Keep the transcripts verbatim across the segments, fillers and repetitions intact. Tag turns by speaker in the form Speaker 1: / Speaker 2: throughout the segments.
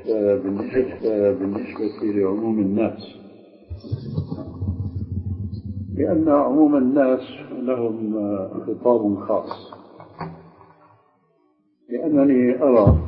Speaker 1: بالنسبة, بالنسبة لعموم الناس، لأن عموم الناس لهم خطاب خاص، لأنني أرى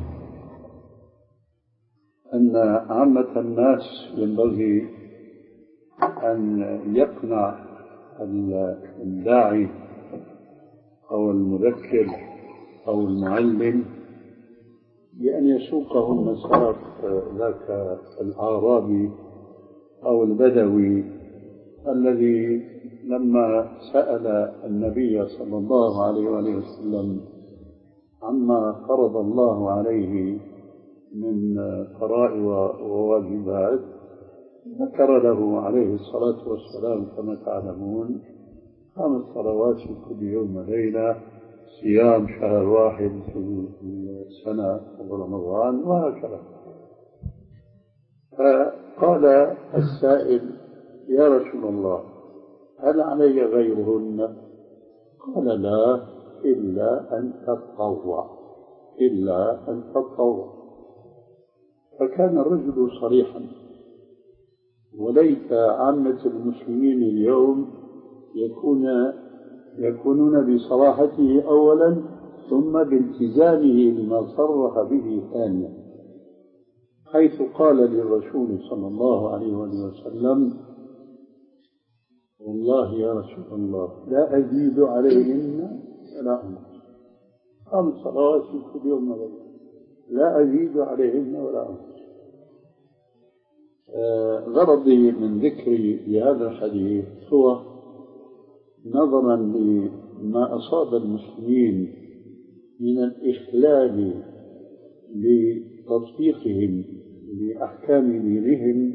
Speaker 1: أن عامة الناس ينبغي أن يقنع الداعي أو المذكر أو المعلم بأن يسوقهم مسار ذاك الأعرابي أو البدوي الذي لما سأل النبي صلى الله عليه وسلم عما فرض الله عليه من فرائض وواجبات، ذكر له عليه الصلاة والسلام كما تعلمون خمس صلوات في كل يوم وليلة، صيام شهر واحد في السنة في رمضان، وهكذا. فقال السائل: يا رسول الله، هل علي غيرهن؟ قال: لا، إلا أن تتطوع، إلا أن تتطوع. فكان الرجل صريحا، وليت عامة المسلمين اليوم يكون يكونون بصراحته أولا ثم بالتزامه بما صرح به ثانيا، حيث قال للرسول صلى الله عليه وسلم: والله يا رسول الله لا أزيد عليهن ولا أنقص، خمس صلوات في كل يوم وليلة، لا أزيد عليهن ولا أنقص. آه غرضي من ذكري لهذا الحديث هو نظرا لما أصاب المسلمين من الإخلال بتطبيقهم لأحكام دينهم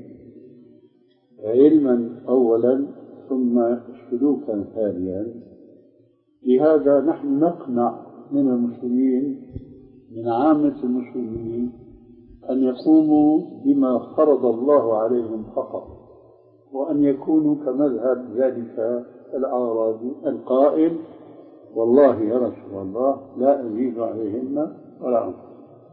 Speaker 1: علما أولا ثم سلوكا ثانيا. لهذا نحن نقنع من المسلمين، من عامة المسلمين، أن يقوموا بما فرض الله عليهم فقط، وأن يكونوا كمذهب ذلك الأعرابي القائل: والله يا رسول الله لا أزيد عليهن ولا أنقص.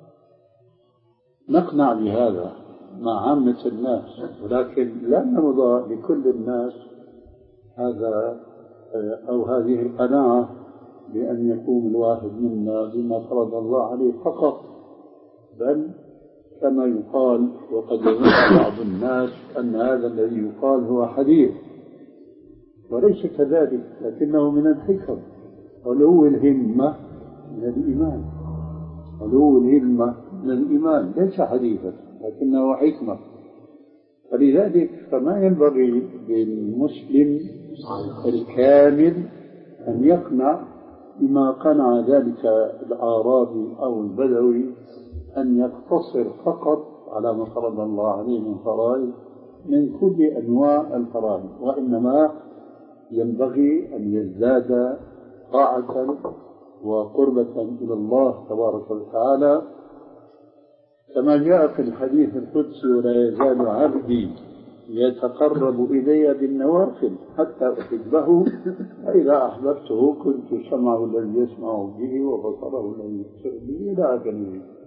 Speaker 1: نقنع بهذا مع عامة الناس، ولكن لا نرضى لكل الناس هذا أو هذه القناعة بأن يقوم الواحد منا بما فرض الله عليه فقط، بل كما يقال، وقد يظن بعض الناس أن هذا الذي يقال هو حديث، وليس كذلك، لكنه من الحكم. علو الهمة من الإيمان، علو الهمة من الإيمان، ليس حديثا لكنه حكمة. فلذلك فما ينبغي للمسلم الكامل أن يقنع بما قنع ذلك الأعرابي أو البدوي، أن يقتصر فقط على ما فرض الله عليه من فرائض من كل أنواع الفرائض، وإنما ينبغي أن يزداد طاعة وقربة إلى الله تبارك وتعالى، كما جاء في الحديث القدسي: ولا يزال عبدي يتقرب إلي بالنوافل حتى أحبه، فإذا أحببته كنت سمعه الذي يسمع به وبصره الذي يبصر به إلى آخره.